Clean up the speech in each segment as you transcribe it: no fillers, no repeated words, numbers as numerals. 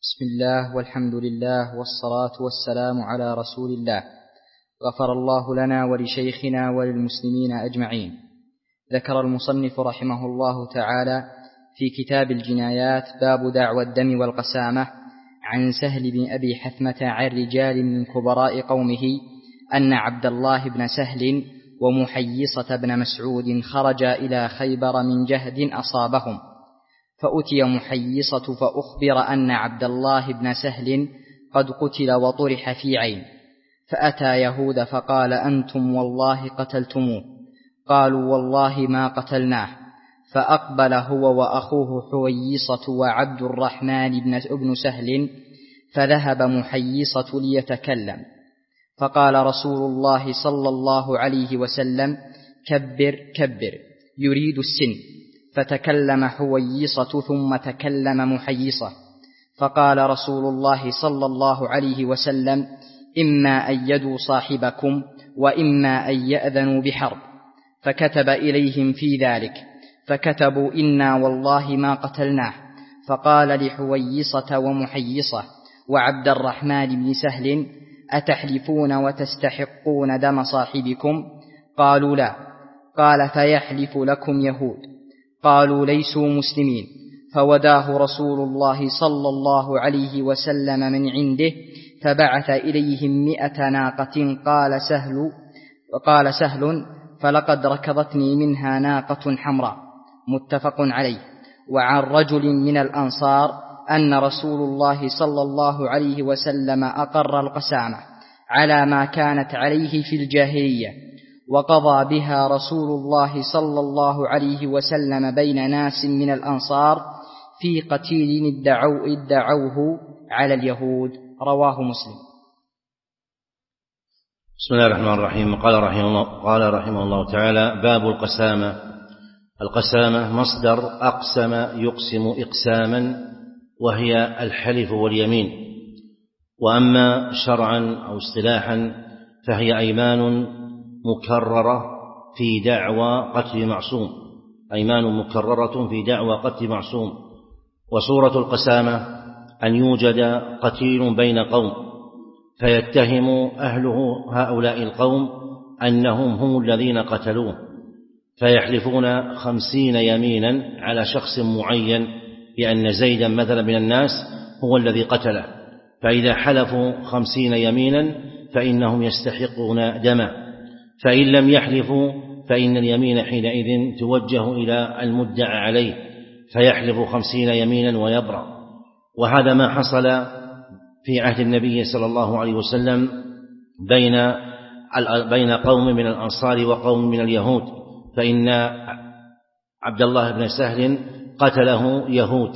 بسم الله والحمد لله والصلاة والسلام على رسول الله. غفر الله لنا ولشيخنا وللمسلمين أجمعين. ذكر المصنف رحمه الله تعالى في كتاب الجنايات باب دعوى الدم والقسامة عن سهل بن أبي حثمة عن رجال من كبراء قومه أن عبد الله بن سهل ومحيصة بن مسعود خرجا إلى خيبر من جهد أصابهم، فأتي محيصة فأخبر أن عبد الله بن سهل قد قتل وطرح في عين، فأتى يهود فقال: أنتم والله قتلتموه. قالوا: والله ما قتلناه. فأقبل هو وأخوه حويصة وعبد الرحمن بن سهل، فذهب محيصة ليتكلم، فقال رسول الله صلى الله عليه وسلم: كبر كبر، يريد السن. فتكلم حويصة ثم تكلم محيصة، فقال رسول الله صلى الله عليه وسلم: إما أن يدوا صاحبكم وإما أن يأذنوا بحرب. فكتب إليهم في ذلك، فكتبوا: إنا والله ما قتلناه. فقال لحويصة ومحيصة وعبد الرحمن بن سهل: أتحلفون وتستحقون دم صاحبكم؟ قالوا: لا. قال: فيحلف لكم يهود. قالوا: ليسوا مسلمين. فوداه رسول الله صلى الله عليه وسلم من عنده، فبعث إليهم 100 ناقة. قال سهل: فلقد ركضتني منها ناقة حمراء. متفق عليه. وعن رجل من الأنصار أن رسول الله صلى الله عليه وسلم أقر القسامة على ما كانت عليه في الجاهلية، وقضى بها رسول الله صلى الله عليه وسلم بين ناس من الأنصار في قتيل ادعوه على اليهود. رواه مسلم. بسم الله الرحمن الرحيم. قال رحمه الله تعالى: باب القسامة. القسامة مصدر أقسم يقسم إقساما، وهي الحلف واليمين. وأما شرعا أو اصطلاحا فهي أيمان مكررة في دعوى قتل معصوم، أيمان مكررة في دعوى قتل معصوم. وصورة القسامة أن يوجد قتيل بين قوم، فيتهم أهله هؤلاء القوم أنهم هم الذين قتلوه، فيحلفون 50 يمينا على شخص معين بأن زيدا مثلا من الناس هو الذي قتله. فإذا حلفوا 50 يمينا فإنهم يستحقون دمه، فإن لم يحلفوا فإن اليمين حينئذ توجه إلى المدعى عليه، فيحلف 50 يمينا ويبرأ. وهذا ما حصل في عهد النبي صلى الله عليه وسلم بين قوم من الأنصار وقوم من اليهود، فإن عبد الله بن سهل قتله يهود،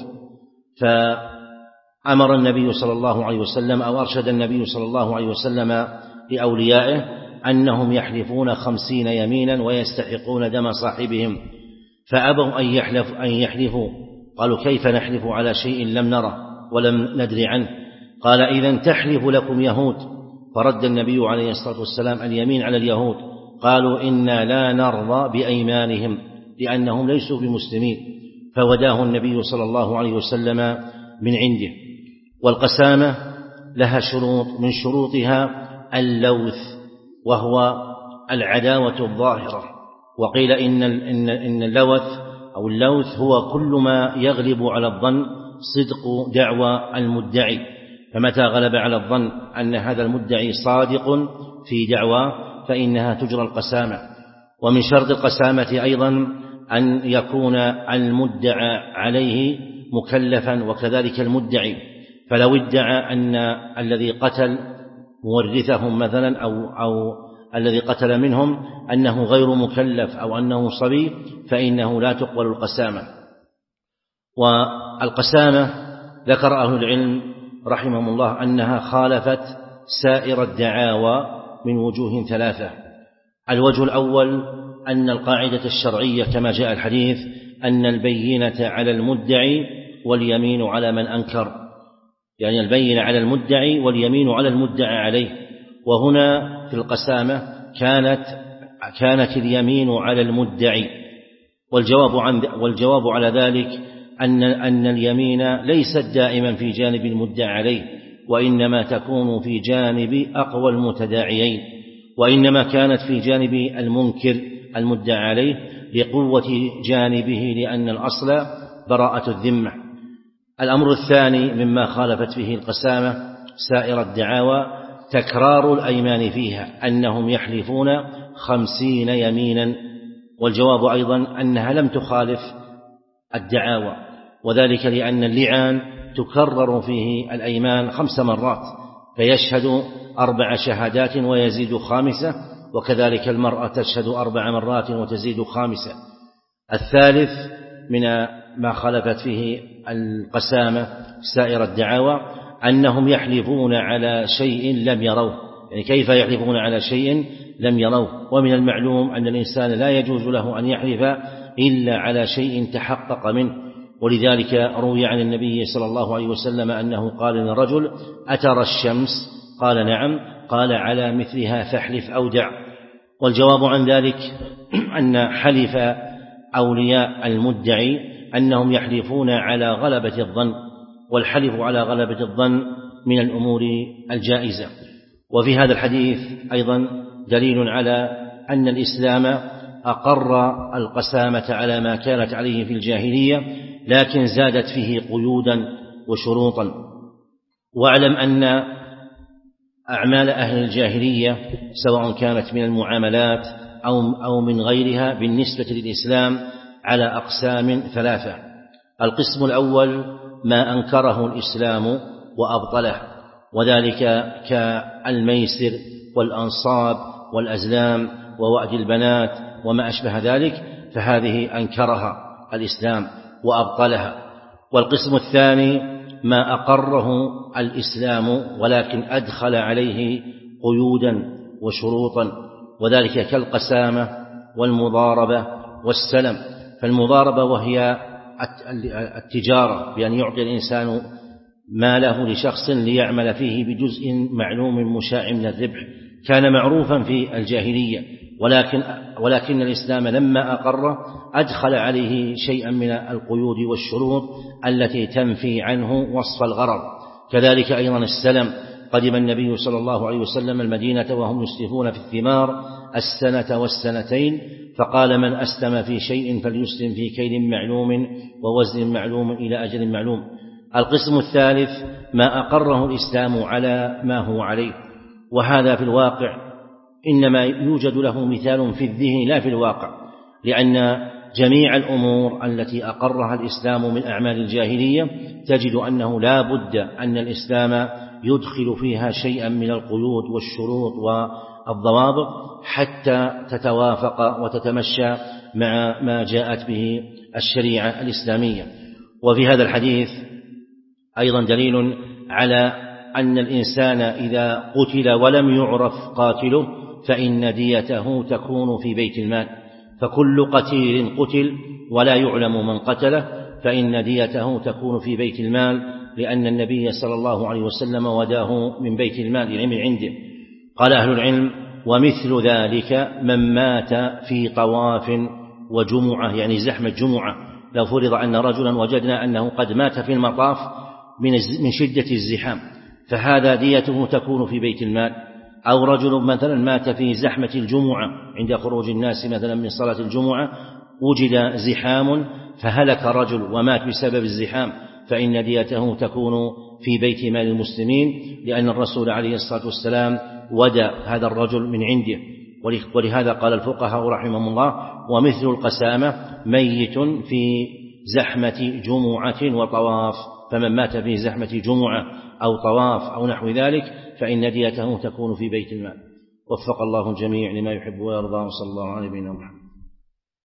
فأمر النبي صلى الله عليه وسلم أو أرشد النبي صلى الله عليه وسلم لأوليائه أنهم يحلفون 50 يمينا ويستحقون دم صاحبهم، فأبوا أن يحلفوا. قالوا: كيف نحلف على شيء لم نره ولم ندري عنه؟ قال: إذن تحلف لكم يهود. فرد النبي عليه الصلاة والسلام اليمين على اليهود، قالوا: إنا لا نرضى بأيمانهم لأنهم ليسوا بمسلمين، فوداه النبي صلى الله عليه وسلم من عنده. والقسامة لها شروط، من شروطها اللوث، وهو العداوة الظاهرة. وقيل إن اللوث أو اللوث هو كل ما يغلب على الظن صدق دعوى المدعي، فمتى غلب على الظن أن هذا المدعي صادق في دعوى فإنها تجرى القسامة. ومن شرط القسامة أيضا أن يكون المدعى عليه مكلفا، وكذلك المدعي. فلو ادعى أن الذي قتل مورثهم مثلا أو الذي قتل منهم أنه غير مكلف أو أنه صبي فإنه لا تقبل القسامة. والقسامة ذكر أهل العلم رحمهم الله أنها خالفت سائر الدعاوى من وجوه 3. الوجه الأول أن القاعدة الشرعية كما جاء الحديث أن البينة على المدعي واليمين على من أنكر، يعني البينة على المدعي واليمين على المدعى عليه. وهنا في القسامة كانت اليمين على المدعي، والجواب على ذلك أن اليمين ليست دائما في جانب المدعى عليه، وإنما تكون في جانب أقوى المتداعيين، وإنما كانت في جانب المنكر المدعى عليه لقوة جانبه، لأن الأصل براءة الذمة. الأمر الثاني مما خالفت فيه القسامة سائر الدعاوى تكرار الأيمان فيها، أنهم يحلفون 50 يمينا، والجواب أيضا أنها لم تخالف الدعاوى، وذلك لأن اللعان تكرر فيه الأيمان 5 مرات، فيشهد 4 شهادات ويزيد 5، وكذلك المرأة تشهد 4 مرات وتزيد 5. الثالث من ما خالفت فيه القسامة سائر الدعاوى أنهم يحلفون على شيء لم يروه، يعني كيف يحلفون على شيء لم يروه؟ ومن المعلوم أن الإنسان لا يجوز له أن يحلف إلا على شيء تحقق منه، ولذلك روي عن النبي صلى الله عليه وسلم أنه قال للرجل: أترى الشمس؟ قال: نعم. قال: على مثلها فاحلف أو دع. والجواب عن ذلك أن حلف أولياء المدعي أنهم يحلفون على غلبة الظن، والحلف على غلبة الظن من الأمور الجائزة. وفي هذا الحديث أيضا دليل على أن الإسلام أقر القسامة على ما كانت عليه في الجاهلية، لكن زادت فيه قيودا وشروطا. واعلم أن أعمال أهل الجاهلية سواء كانت من المعاملات أو من غيرها بالنسبة للإسلام على أقسام 3. القسم الأول ما أنكره الإسلام وأبطله، وذلك كالميسر والأنصاب والأزلام ووأد البنات وما أشبه ذلك، فهذه أنكرها الإسلام وأبطلها. والقسم الثاني ما أقره الإسلام ولكن أدخل عليه قيودا وشروطا، وذلك كالقسامة والمضاربة والسلم. فالمضاربة وهي التجارة بأن يعطي الإنسان ماله لشخص ليعمل فيه بجزء معلوم مشاع من الربح، كان معروفا في الجاهلية، ولكن الإسلام لما أقره أدخل عليه شيئا من القيود والشروط التي تنفي عنه وصف الغرر. كذلك أيضا السلم، قدم النبي صلى الله عليه وسلم المدينة وهم يسلفون في الثمار 1 والسنتين، فقال: من أسلم في شيء فليسلم في كيل معلوم ووزن معلوم إلى أجل معلوم. القسم الثالث ما أقره الإسلام على ما هو عليه، وهذا في الواقع إنما يوجد له مثال في الذهن لا في الواقع، لأن جميع الأمور التي أقرها الإسلام من أعمال الجاهلية تجد أنه لا بد أن الإسلام يدخل فيها شيئا من القيود والشروط والضوابط حتى تتوافق وتتمشى مع ما جاءت به الشريعة الإسلامية. وفي هذا الحديث أيضا دليل على أن الإنسان إذا قتل ولم يعرف قاتله فإن ديته تكون في بيت المال، فكل قتيل قتل ولا يعلم من قتله فإن ديته تكون في بيت المال، لأن النبي صلى الله عليه وسلم وداه من بيت المال يعني من عنده. قال أهل العلم: ومثل ذلك من مات في طواف وجمعة، يعني زحمة جمعة، لو فرض أن رجلا وجدنا أنه قد مات في المطاف من شدة الزحام فهذا ديته تكون في بيت المال. أو رجل مثلا مات في زحمة الجمعة عند خروج الناس مثلا من صلاة الجمعة، وجد زحام فهلك رجل ومات بسبب الزحام، فإن ديته تكون في بيت مال المسلمين، لأن الرسول عليه الصلاة والسلام ودى هذا الرجل من عنده. ولهذا قال الفقهاء رحمهم الله: ومثل القسامة ميت في زحمة جمعة وطواف، فمن مات في زحمة جمعة أو طواف أو نحو ذلك فإن ديته تكون في بيت المال. وفق الله الجميع لما يحب ويرضى، وصلى الله على نبينا محمد.